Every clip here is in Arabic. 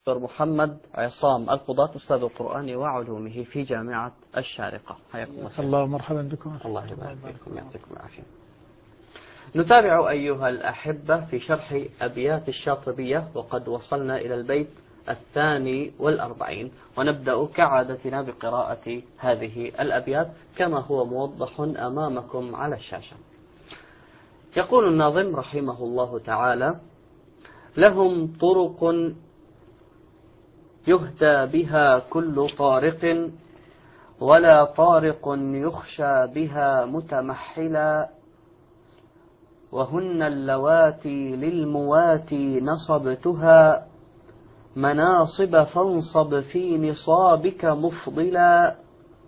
دكتور محمد عصام القضاة، أستاذ القرآن وعلومه في جامعة الشارقة. حياكم الله. مرحبا بكم. الله يبارك فيكم، يعطيكم العافية. نتابع أيها الأحبة في شرح أبيات الشاطبية، وقد وصلنا إلى البيت 42، ونبدأ كعادتنا بقراءة هذه الأبيات كما هو موضح أمامكم على الشاشة. يقول الناظم رحمه الله تعالى: لهم طرق يهدى بها كل طارق، ولا طارق يخشى بها متمحلا، وهن اللواتي للمواتي نصبتها، مناصب فانصب في نصابك مفضلا،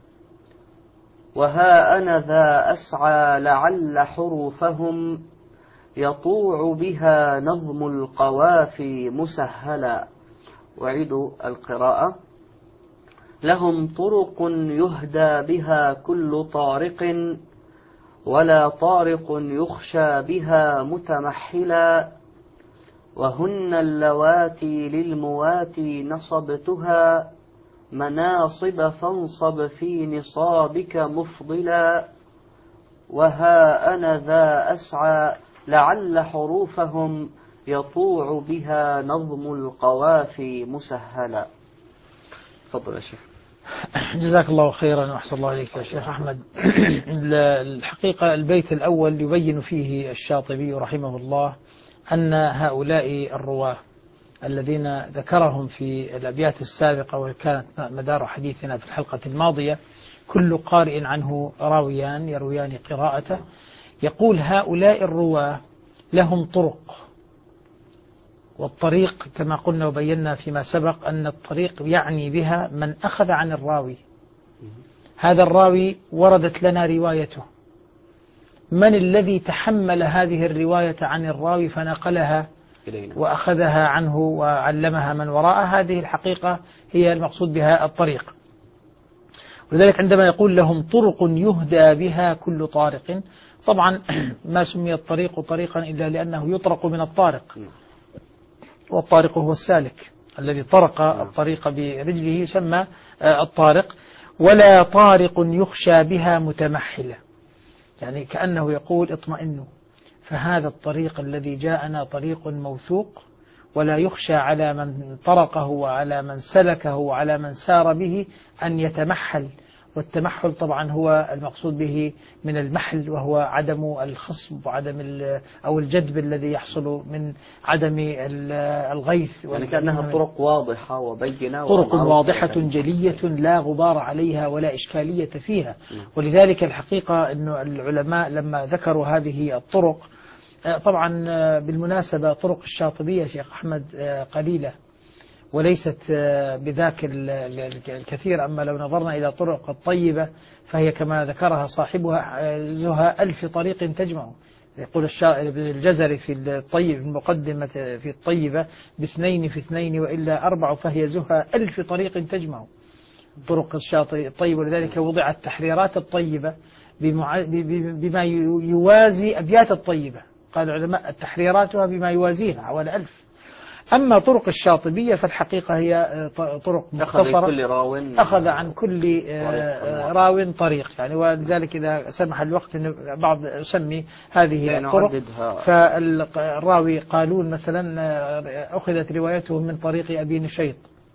وها أنا ذا أسعى لعل حروفهم، يطوع بها نظم القوافي مسهلا. أعيد القراءة: لهم طرق يهدى بها كل طارق، ولا طارق يخشى بها متمحلا، وهن اللواتي للمواتي نصبتها، مناصب فانصب في نصابك مفضلا، وها أنا ذا أسعى لعل حروفهم، يطوع بها نظم القوافي مسهلا. تفضل يا شيخ. جزاك الله خيرا وأحسن الله عليك يا شيخ أحمد. الحقيقة البيت الأول يبين فيه الشاطبي رحمه الله أن هؤلاء الرواة الذين ذكرهم في الأبيات السابقة وكانت مدار حديثنا في الحلقة الماضية كل قارئ عنه راويان يرويان قراءته، يقول هؤلاء الرواة لهم طرق، والطريق كما قلنا وبينا فيما سبق أن الطريق يعني بها من أخذ عن الراوي. هذا الراوي وردت لنا روايته، من الذي تحمل هذه الرواية عن الراوي فنقلها وأخذها عنه وعلمها من وراءه؟ هذه الحقيقة هي المقصود بها الطريق. ولذلك عندما يقول لهم طرق يهدى بها كل طارق، طبعا ما سمي الطريق طريقا إلا لأنه يطرق من الطارق، والطارق هو السالك الذي طرق الطريق برجله يسمى الطارق. ولا طارق يخشى بها متمحلة، يعني كأنه يقول اطمئنوا، فهذا الطريق الذي جاءنا طريق موثوق، ولا يخشى على من طرقه وعلى من سلكه وعلى من سار به أن يتمحل. والتمحل طبعا هو المقصود به من المحل، وهو عدم الخصب وعدم أو الجدب الذي يحصل من عدم الغيث. يعني كأنها طرق واضحة وبينة، طرق واضحة جلية لا غبار عليها ولا إشكالية فيها. ولذلك الحقيقة أن العلماء لما ذكروا هذه الطرق، طبعا بالمناسبة طرق الشاطبية شيخ أحمد قليلة وليست بذاك الكثير، أما لو نظرنا إلى طرق الطيبة فهي كما ذكرها صاحبها زها 1000 طريق تجمع. يقول الجزري في الطيب المقدمة في الطيبة: باثنين في اثنين وإلا 4 فهي زها 1000 طريق تجمع. طرق الشاطئ الطيب، ولذلك وضعت تحريرات الطيبة بما يوازي أبيات الطيبة. قال العلماء تحريراتها بما يوازيها حوالي 1000. أما طرق الشاطبية فالحقيقة هي طرق مختصرة، أخذ عن كل راو طريق يعني. ولذلك إذا سمح الوقت بعض أسمي هذه الطرق. فالراوي قالون مثلا أخذت روايته من طريق أبي نشيط،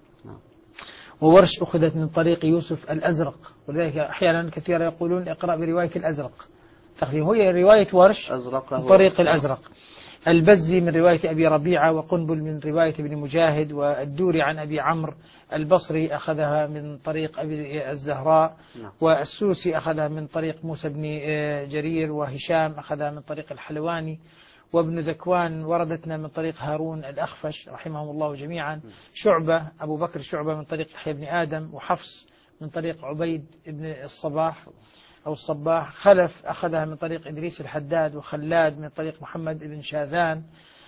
وورش أخذت من طريق يوسف الأزرق. ولذلك أحيانا كثيرا يقولون اقرأ برواية الأزرق، هي رواية ورش من طريق الأزرق. البزي من رواية أبي ربيعة، وقنبل من رواية ابن مجاهد، والدوري عن أبي عمرو، البصري أخذها من طريق أبي الزهراء، والسوسي أخذها من طريق موسى بن جرير، وهشام أخذها من طريق الحلواني، وابن ذكوان وردتنا من طريق هارون الأخفش رحمهم الله جميعا. شعبة أبو بكر شعبة من طريق يحيى بن آدم، وحفص من طريق عبيد بن الصباح أو الصباح. خلف أخذها من طريق إدريس الحداد، وخلاد من طريق محمد بن شاذان.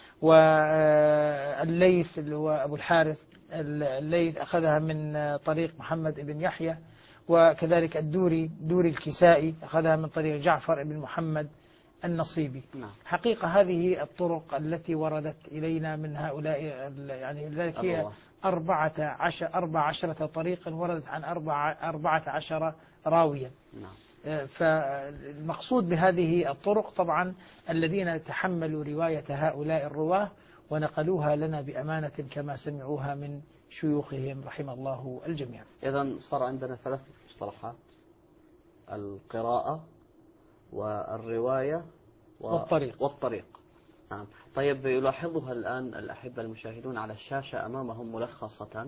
والليث اللي هو أبو الحارث الليث أخذها من طريق محمد بن يحيى. وكذلك الدوري دوري الكسائي أخذها من طريق جعفر بن محمد النصيبي. حقيقة هذه الطرق التي وردت إلينا من هؤلاء، يعني لذلك هي 14 طريقا وردت عن 14 راويا. فالمقصود بهذه الطرق طبعا الذين تحملوا رواية هؤلاء الرواه ونقلوها لنا بأمانة كما سمعوها من شيوخهم رحم الله الجميع. إذن صار عندنا 3 مصطلحات: القراءة والرواية والطريق. نعم. طيب، يلاحظها الآن الأحبة المشاهدون على الشاشة أمامهم ملخصة: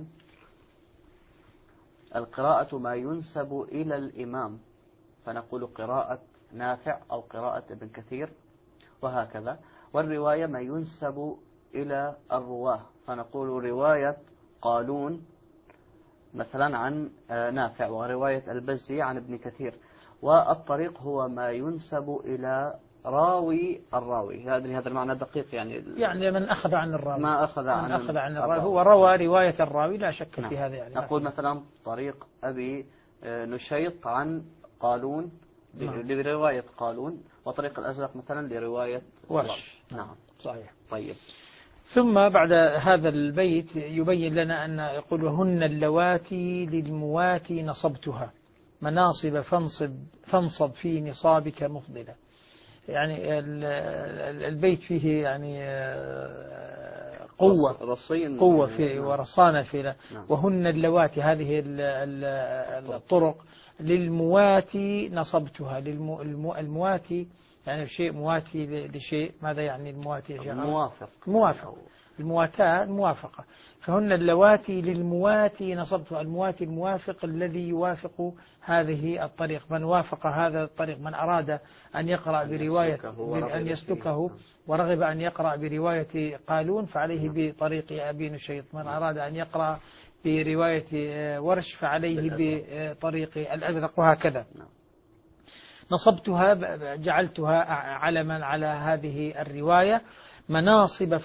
القراءة ما ينسب إلى الإمام، فنقول قراءة نافع أو قراءة ابن كثير وهكذا. والرواية ما ينسب إلى الرواه، فنقول رواية قالون مثلا عن نافع، ورواية البزي عن ابن كثير. والطريق هو ما ينسب إلى راوي الراوي. هذا المعنى دقيق، يعني من أخذ عن الراوي، ما أخذ عن الراوي هو روى رواية الراوي، لا شك في هذا. يعني نقول مثلا طريق أبي نشيط عن قالون لرواية قالون، وطريق الأزرق مثلا لرواية ورش. نعم، صحيح. طيب، ثم بعد هذا البيت يبين لنا أن يقول: وهن اللواتي للمواتي نصبتها مناصب فانصب في نصابك مفضلة. يعني البيت فيه يعني قوة في ورصانة في. وهن اللواتي، هذه الطرق للمواتي نصبتها. المواتي يعني شيء مواتي لشيء. ماذا يعني المواتي؟ موافق. المواتاة الموافقة. فهن اللواتي للمواتي نصبتها. المواتي الموافق الذي يوافق هذه الطريق، من وافق هذا الطريق، من أراد أن يقرأ برواية أن يسلكه ورغب أن يقرأ برواية قالون فعليه بطريق أبي نشيط، من أراد أن يقرأ برواية ورش فعليه بطريق الأزرق، وهكذا. نصبتها، جعلتها علما على هذه الرواية. مناصب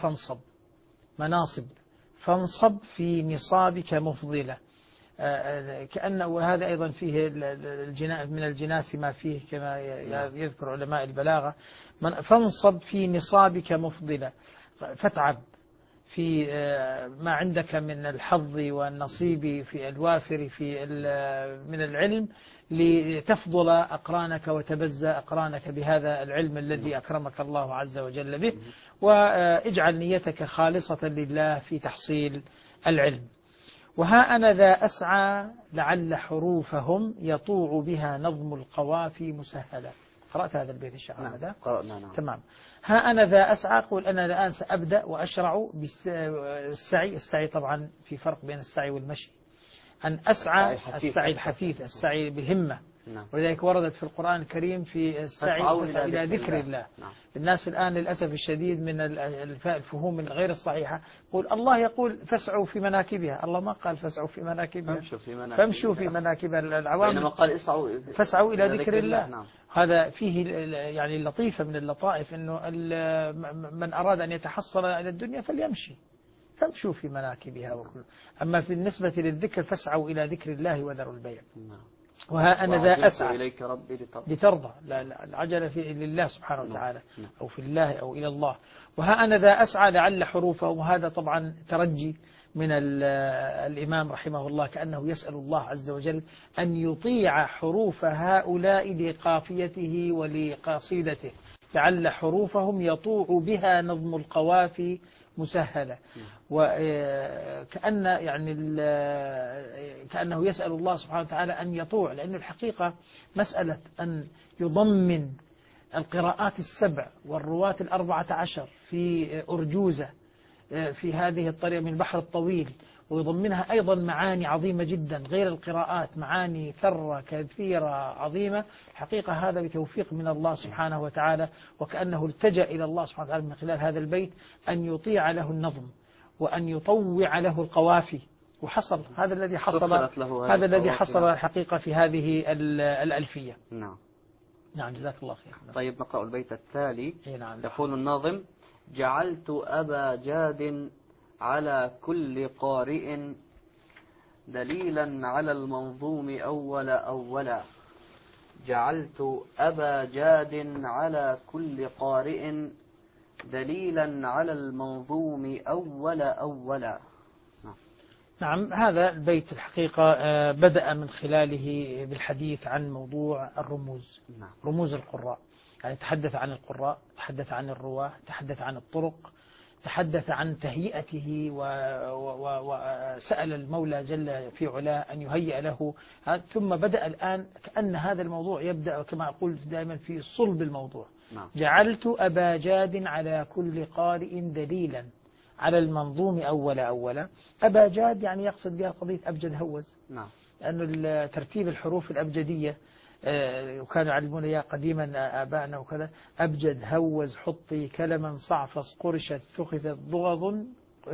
فانصب في نصابك مفضلة. كأنه هذا أيضا فيه من الجناس ما فيه، كما يذكر علماء البلاغة. فانصب في نصابك مفضلة، فتعب في ما عندك من الحظ والنصيب في الوافر من العلم، لتفضل أقرانك وتبزى أقرانك بهذا العلم الذي أكرمك الله عز وجل به. واجعل نيتك خالصة لله في تحصيل العلم. وها أنا ذا أسعى لعل حروفهم يطوع بها نظم القوافي مسهلة. قرأت هذا البيت الشعر هذا؟ نعم. تمام. ها أنا ذا أسعى، أقول أنا الآن سأبدأ وأشرع بالسعي. السعي طبعا في فرق بين السعي والمشي. أن أسعى السعي الحثيث، السعي بهمة. ولذلك وردت في القرآن الكريم في السعي إلى ذكر الله. الناس الآن للأسف الشديد من الفهوم الغير الصحيحة، الله يقول فاسعوا في مناكبها. الله ما قال فاسعوا في مناكبها، فامشوا في مناكبها. العوام بينما قال فاسعوا إلى ذكر الله. هذا فيه يعني لطيفة من اللطائف، أنه من أراد أن يتحصل إلى الدنيا فليمشي، فامشوا في مناكبها وكل. أما في النسبة للذكر فاسعوا إلى ذكر الله وذروا البيع. وها أنا ذا أسعى إليك ربي لترضى. لا العجلة لله سبحانه وتعالى، أو في الله أو إلى الله. وها أنا ذا أسعى لعل حروفه. وهذا طبعا ترجي من الإمام رحمه الله، كأنه يسأل الله عز وجل أن يطيع حروف هؤلاء لقافيته ولقصيدته. لعل حروفهم يطوع بها نظم القوافي مسهلة. وكأن يعني كأنه يسأل الله سبحانه وتعالى أن يطوع، لأن الحقيقة مسألة أن يضمن القراءات 7 والرواة 14 في أرجوزة في هذه الطريقة من البحر الطويل، ويضمنها أيضا معاني عظيمة جدا غير القراءات، معاني ثرة كثيرة عظيمة. الحقيقة هذا بتوفيق من الله سبحانه وتعالى، وكأنه التجأ إلى الله سبحانه وتعالى من خلال هذا البيت أن يطيع له النظم وأن يطوع له القوافي. وحصل هذا الذي حصل الحقيقة في هذه الألفية. نعم جزاك الله خير. طيب، نقرأ البيت التالي. نعم. يقول الناظم: جعلت أبا جاد على كل قارئ دليلا على المنظوم أولا. جعلت أبا جاد على كل قارئ دليلا على المنظوم أولا. نعم، هذا البيت الحقيقة بدأ من خلاله بالحديث عن موضوع الرموز. نعم. رموز القراء، يعني تحدث عن القراء، تحدث عن الرواة، تحدث عن الطرق، تحدث عن تهيئته وسأل المولى جل في علاه أن يهيئ له. ثم بدأ الآن كأن هذا الموضوع يبدأ كما أقول دائما في صلب الموضوع. نعم. جعلت أبا جاد على كل قارئ دليلا على المنظوم أولا. أبا جاد يعني يقصد بها قضية أبجد هوز. نعم. لأن ترتيب الحروف الأبجدية وكانوا يعلمون إياه قديما آبائنا وكذا. أبجد هوز حطي كلما صعفص قرشت ثخثت ضغض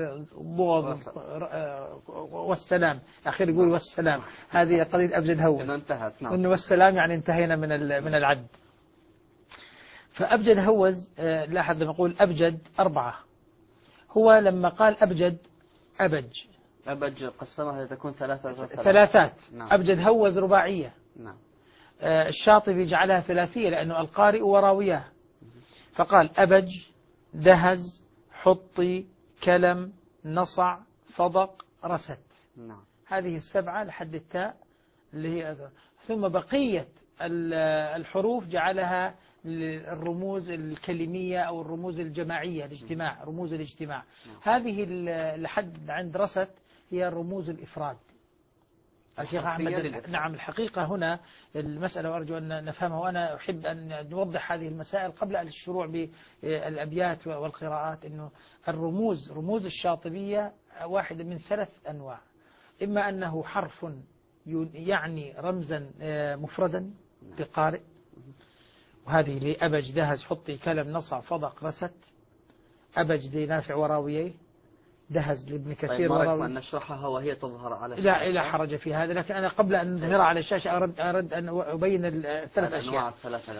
والسلام أخير يقول والسلام. هذه قضية أبجد هوز انتهت. نعم. إنه والسلام يعني انتهينا من العد. فأبجد هوز لاحظ لما نقول أبجد 4. هو لما قال أبجد أبج قسمها لتكون ثلاثات. نعم. أبجد هوز رباعية. نعم. الشاطبي جعلها ثلاثية لأنه القارئ وراوياه، فقال أبج دهز حطي كلم نصع فضق رست. نعم. هذه 7 لحد التاء اللي هي ثم بقية الحروف جعلها الرموز الكلمية أو الرموز الجماعية الاجتماع، رموز الاجتماع. هذه لحد عند رست هي رموز الإفراد. الشيخ أحمد نعم، الحقيقة هنا المسألة وأرجو أن نفهمها، وأنا أحب أن نوضح هذه المسائل قبل الشروع بالأبيات والقراءات. إنه رموز الشاطبية واحدة من 3 أنواع. إما أنه حرف يعني رمزا مفردا للقارئ، وهذه لأبج دهز حطي كلم نصع فضق رست. أبج لنافع وراويه، دهز لابن كثير. طيب ما رأيكم أن نشرحها وهي تظهر على الشاشة؟ لا حرج في هذا، لكن أنا قبل أن نظهرها على الشاشة أرد أن أبين الثلاث أشياء.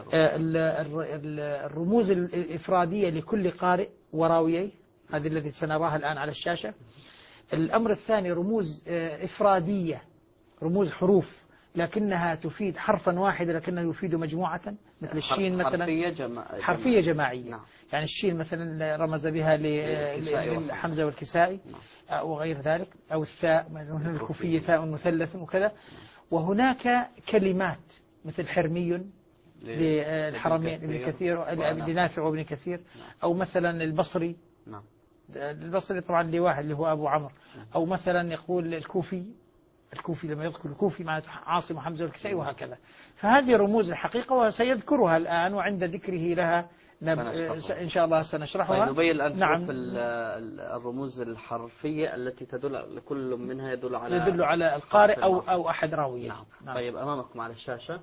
الرموز الإفرادية لكل قارئ وراويه، هذه التي سنراها الآن على الشاشة. الأمر الثاني رموز إفرادية، رموز حروف لكنها تفيد حرفا واحدا لكنه يفيد مجموعة، مثل الشين مثلا حرفية جماعية. نعم. يعني الشين مثلا رمز بها لحمزة والكسائي وغير ذلك، أو الثاء الكوفية ثاء مثلث وكذا. وهناك كلمات مثل حرمي للحرمين ابن كثير لنافع وابن كثير، أو مثلا البصري. نعم. البصري طبعا لواحد اللي هو أبو عمرو، أو مثلا يقول الكوفي لما يذكر الكوفي مع عاصم وحمزة والكسائي وهكذا. فهذه رموز الحقيقة وسيذكرها الآن، وعند ذكره لها إن شاء الله سنشرحها. طيب نبين الآن. نعم. الرموز الحرفية التي تدل كل منها يدل على القارئ أو أحد راويه. نعم. طيب أمامكم على الشاشة.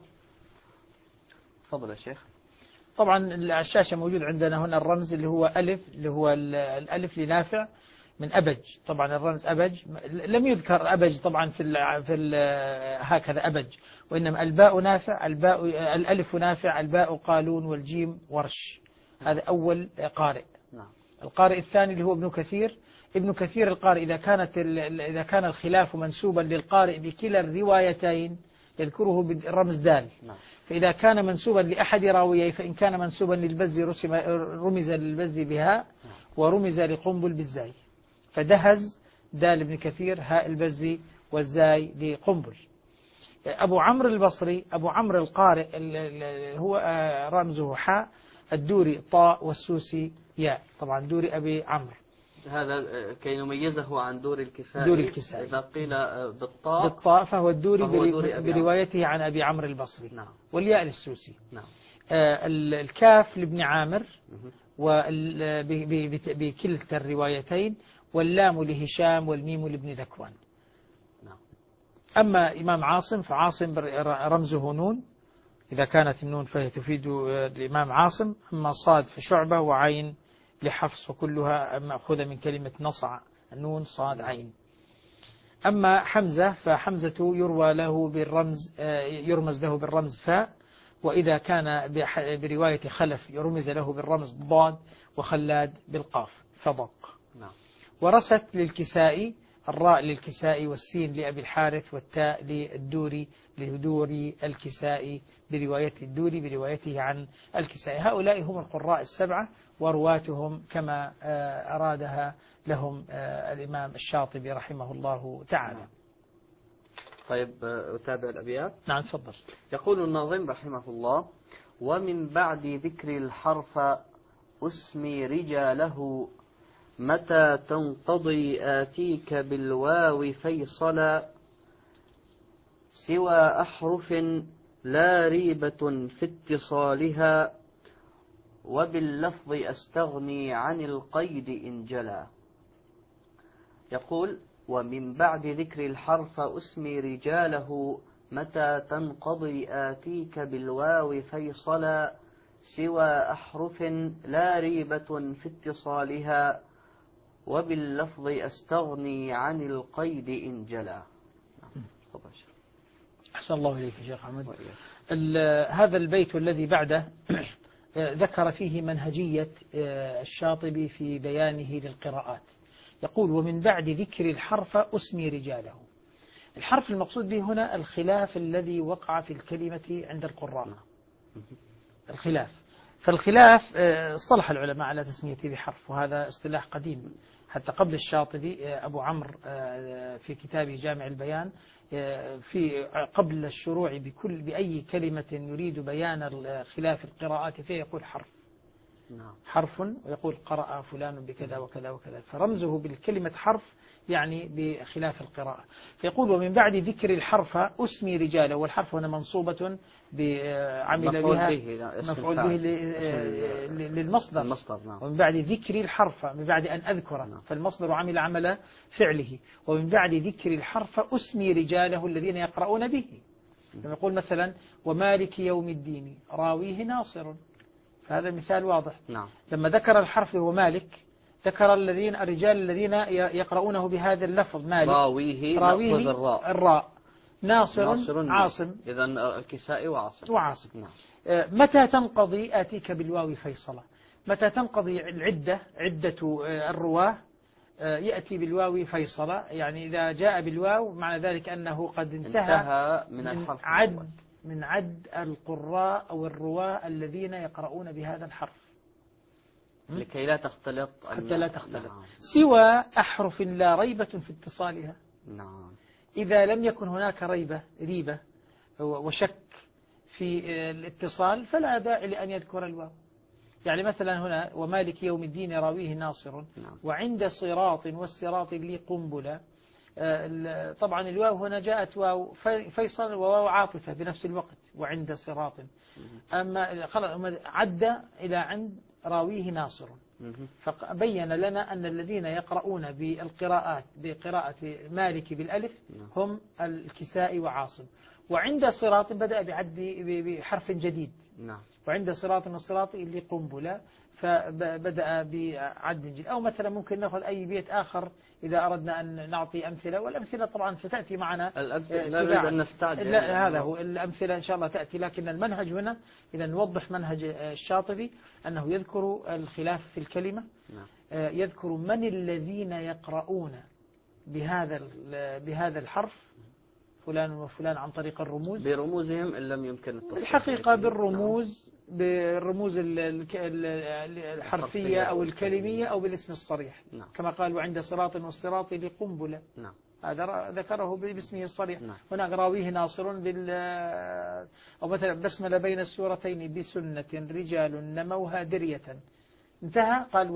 تفضل يا شيخ. طبعا الشاشة موجود عندنا هنا الرمز اللي هو ألف، اللي هو الألف لنافع من أبج. طبعا الرمز أبج لم يذكر أبج طبعا في هكذا أبج، وإنما الباء نافع، الألف نافع، الباء قالون، والجيم ورش. هذا أول قارئ. نعم. القارئ الثاني اللي هو ابن كثير. ابن كثير القارئ إذا كان الخلاف منسوبا للقارئ بكلا الروايتين يذكره بالرمز دال. نعم. فإذا كان منسوبا لأحد راويه، فإن كان منسوبا للبزي رمز للبزي بها، ورمز لقنبل بالزاي. فدهز دال ابن كثير، هاء البزي، والزاي لقنبل. أبو عمرو البصري، أبو عمرو القارئ هو رمزه حاء، الدوري طاء، والسوسي ياء. طبعا دوري أبي عمرو هذا كي نميزه عن دوري الكسائي. إذا قيل بالطاء فهو الدوري بروايته عن أبي عمرو البصري. نعم. والياء للسوسي. نعم. الكاف لابن عامر بكلتا الروايتين، واللام لهشام، والميم لابن ذكوان. نعم. أما إمام عاصم فعاصم رمزه نون، إذا كانت النون فهي تفيد الإمام عاصم. أما صاد فشعبة، وعين لحفص، وكلها مأخوذة من كلمة نصع، النون صاد عين. أما حمزة فحمزة يرمز له بالرمز فاء، وإذا كان برواية خلف يرمز له بالرمز ضاد، وخلاد بالقاف فضق. نعم. ورست للكسائي الراء للكسائي والسين لأبي الحارث والتاء للدوري لدوري الكسائي برواية الدوري بروايته عن الكسائي. هؤلاء هم القراء السبعة ورواتهم كما أرادها لهم الإمام الشاطبي رحمه الله تعالى. طيب أتابع الأبيات. نعم تفضل. يقول الناظم رحمه الله: ومن بعد ذكر الحرف أسمي رجاله، متى تنقضي آتيك بالواو فيصلا، سوى أحرف لا ريبة في اتصالها، وباللفظ أستغني عن القيد إن جلا. يقول: ومن بعد ذكر الحرف أسمي رجاله، متى تنقضي آتيك بالواو فيصلا، سوى أحرف لا ريبة في اتصالها، وباللفظ أستغني عن القيد إن جلا. أحسن الله إليك شيخ أحمد. هذا البيت الذي بعده ذكر فيه منهجية الشاطبي في بيانه للقراءات. يقول: ومن بعد ذكر الحرف أسمي رجاله. الحرف المقصود به هنا الخلاف الذي وقع في الكلمة عند القراء، الخلاف. فالخلاف اصطلح العلماء على تسميته بحرف، وهذا اصطلاح قديم حتى قبل الشاطبي. أبو عمرو في كتابه جامع البيان في قبل الشروع بأي كلمة يريد بيان خلاف القراءات فيه يقول حرف، حرف، ويقول قرأ فلان بكذا وكذا وكذا، فرمزه بالكلمة حرف يعني بخلاف القراءة. فيقول: ومن بعد ذكر الحرف أسمي رجاله، والحرف هنا منصوبة عمل بها مفعول به للمصدر. ومن بعد ذكر الحرف من بعد أن أذكر، فالمصدر عمل فعله. ومن بعد ذكر الحرف أسمي رجاله الذين يقرؤون به. لما يقول مثلا: ومالك يوم الدين راويه ناصر، فهذا مثال واضح. لما ذكر الحرف هو مالك، ذكر الرجال الذين يقرؤونه بهذا اللفظ مالك، راويه الراء، ناصر عاصم، إذن الكسائي وعاصم. متى تنقضي آتيك بالواو فيصلا، متى تنقضي عدة الرواه يأتي بالواو فيصلا، يعني إذا جاء بالواو معنى ذلك أنه قد انتهى من عد القراء أو الرواة الذين يقرؤون بهذا الحرف، لكي لا تختلط حتى لا تختلط. سوى أحرف لا ريبة في اتصالها. إذا لم يكن هناك ريبة وشك في الاتصال فلا داعي لأن يذكر الواو. يعني مثلا هنا: ومالك يوم الدين راويه ناصر، وعند صراط والصراط لي قنبلة. طبعا الواو هنا جاءت واو فيصل وواو عاطفة بنفس الوقت، وعند صراط. أما عد إلى عند راويه ناصر، فبين لنا أن الذين يقرؤون بقراءة مالك بالألف هم الكسائي وعاصم. وعند صراط بدأ بحرف جديد، وعند صراط والصراط اللي قنبلة، فبدأ بعد جديد. أو مثلا ممكن نأخذ أي بيت آخر إذا أردنا أن نعطي أمثلة، والأمثلة طبعا ستأتي معنا. لا نريد أن نستعجل، لا هذا هو، الأمثلة إن شاء الله تأتي، لكن المنهج هنا إذا نوضح منهج الشاطبي أنه يذكر الخلاف في الكلمة، يذكر من الذين يقرؤون بهذا الحرف، فلان وفلان، عن طريق الرموز، برموزهم إن لم يمكن التصريح الحقيقة بالرموز الحرفية أو الكلمية أو بالاسم الصريح. كما قال: وعند صراط والصراط لقنبلة. هذا ذكره باسمه الصريح. هناك راويه ناصر أو مثلا: بسمل بين السورتين بسنة رجال نموها درية، انتهى قال: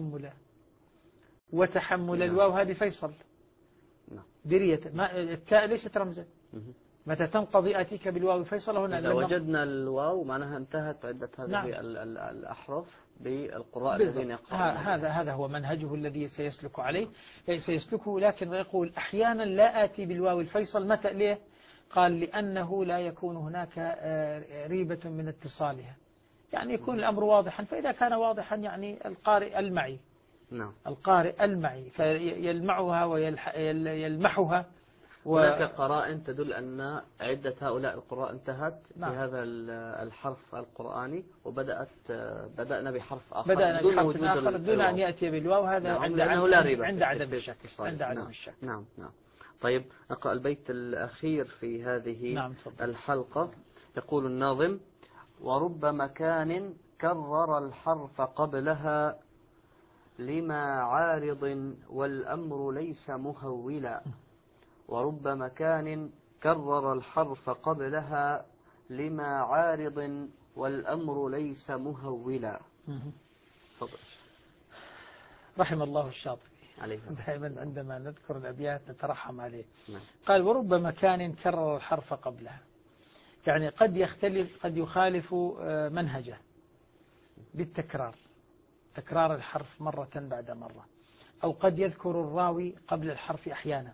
وتحمل الواو هذه فيصل درية، التاء ليست رمزا. متى تنقضي آتيك بالواو فيصل هنا إذا وجدنا الواو معناها انتهت عدة هذه الأحرف بالقراء الذين يقرؤون. هذا هو منهجه الذي سيسلك عليه، سيسلكه. لكن يقول: أحيانا لا آتي بالواو الفيصل. متى؟ ليه؟ قال: لأنه لا يكون هناك ريبة من اتصالها، يعني يكون الأمر واضحا. فإذا كان واضحا يعني القارئ المعي، القارئ المعي فيلمعها ويلمحها هناك قرائن تدل أن عدة هؤلاء القراء انتهت بهذا الحرف القرآني، بدأنا بحرف آخر دون أن يأتي بالواو. هذا عند عدم الشك. نعم. طيب نقرأ البيت الأخير في هذه الحلقة. يقول الناظم: ورب مكان كرر الحرف قبلها لما عارض والأمر ليس مهولا. ورب مكان كرر الحرف قبلها لما عارض والأمر ليس مهولا. تفضل. رحم الله الشاطبي دائما عندما نذكر الأبيات نترحم عليه. قال: ورب مكان كرر الحرف قبلها، يعني قد يختلف، قد يخالف منهجه بالتكرار، تكرار الحرف مرة بعد مرة، أو قد يذكر الراوي قبل الحرف أحيانا.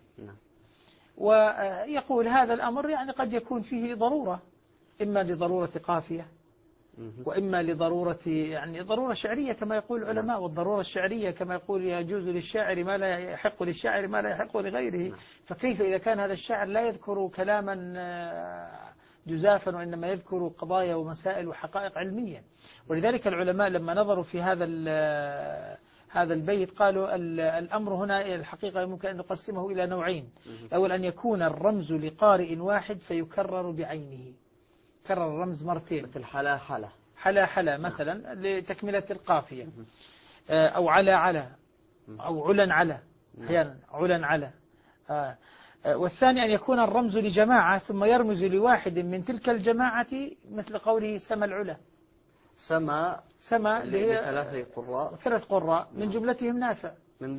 ويقول هذا الأمر يعني قد يكون فيه ضرورة، إما لضرورة قافية، وإما لضرورة يعني ضرورة شعرية كما يقول العلماء. والضرورة الشعرية كما يقول يجوز للشاعر ما لا يحق للشاعر ما لا يحق لغيره. فكيف إذا كان هذا الشاعر لا يذكر كلاما جزافا، وإنما يذكر قضايا ومسائل وحقائق علمية. ولذلك العلماء لما نظروا في هذا البيت قالوا الأمر هنا الحقيقة ممكن أن نقسمه إلى نوعين. الأول أن يكون الرمز لقارئ واحد فيكرر بعينه، كرر الرمز مرتين، مثل حلا مثلا لتكملة القافية، أو على أو على أحيانا على. والثاني أن يكون الرمز لجماعة ثم يرمز لواحد من تلك الجماعة، مثل قوله سما العلا. سما ثلاث قراء من جملتهم نافع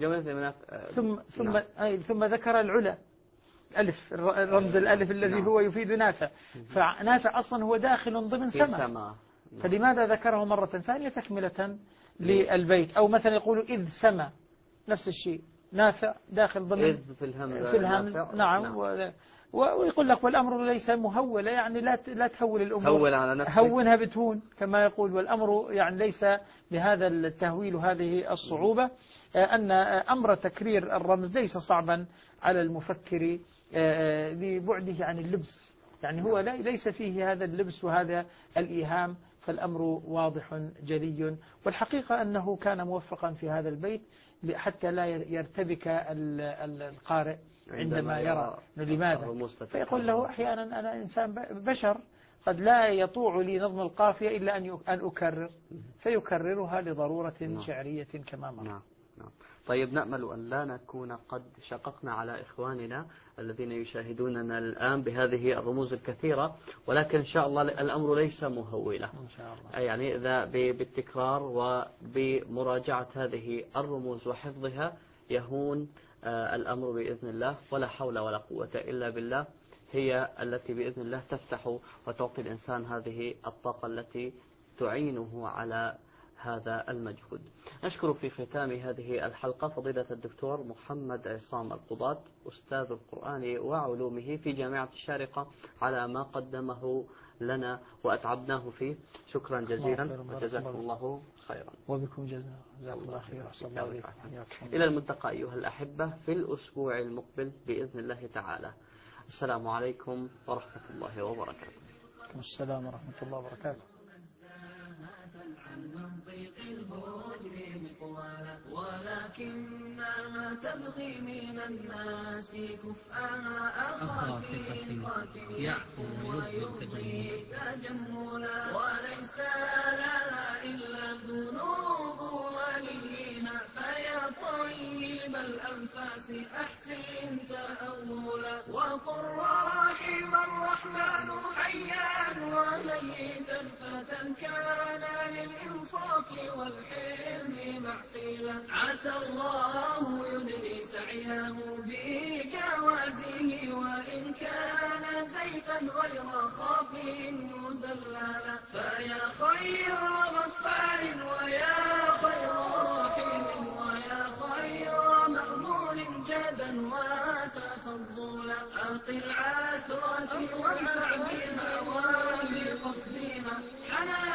ثم ذكر العلا الألف، الرمز الألف الذي هو يفيد نافع، فنافع أصلا هو داخل ضمن سما، فلماذا ذكره مرة ثانية تكملة للبيت؟ أو مثلا يقول إذ سما، نفس الشيء، نافع داخل ضمن إذ في الهمز نعم. ويقول لك والأمر ليس مهولة، يعني لا تهول الأمور، هول على نفسك، هونها بتهون كما يقول. والأمر يعني ليس بهذا التهويل وهذه الصعوبة، أن أمر تكرير الرمز ليس صعبا على المفكر لبعده عن اللبس، يعني هو ليس فيه هذا اللبس وهذا الإيهام، فالأمر واضح جلي. والحقيقة أنه كان موفقا في هذا البيت حتى لا يرتبك القارئ عندما يرى لماذا، فيقول له أحيانا أنا إنسان بشر قد لا يطوع لي نظم القافية إلا أن أكرر، فيكررها لضرورة شعرية كما مر. طيب نأمل أن لا نكون قد شققنا على إخواننا الذين يشاهدوننا الآن بهذه الرموز الكثيرة، ولكن إن شاء الله الأمر ليس مهولة إن شاء الله. يعني إذا بالتكرار وبمراجعة هذه الرموز وحفظها يهون الأمر بإذن الله، ولا حول ولا قوة إلا بالله هي التي بإذن الله تفتح وتعطي الإنسان هذه الطاقة التي تعينه على هذا المجهود. نشكر في ختام هذه الحلقة فضيلة الدكتور محمد عصام القضاة أستاذ القرآن وعلومه في جامعة الشارقة على ما قدمه لنا وأتعبناه فيه. شكرا جزيلا وجزاكم الله خيرا. وبكم جزاكم الله خيرا. إلى الملتقى أيها الأحبة في الأسبوع المقبل بإذن الله تعالى. السلام عليكم ورحمة الله وبركاته. السلام ورحمة الله وبركاته. عن منطق الهجر مقوالا، ولكنها تبغي من الناس كفءها أخافقة يعفو ويرضي تجملا، وليس لها إلا الذنوب وليها، فيا طيب الأنفاس أحسن تأولا، وقل رحم الرحمن حيا وميتا فتى كان للإنصاف والحلم معقلا، عسى الله يدري سعيه بجوازه، وإن كان زيفا غير خاف مزللا، فيا خير غفار ويا خير رحيم ويا خير مأمون جدا وتفضلا، ألقي العثرة ومع بها وبقصدها حنان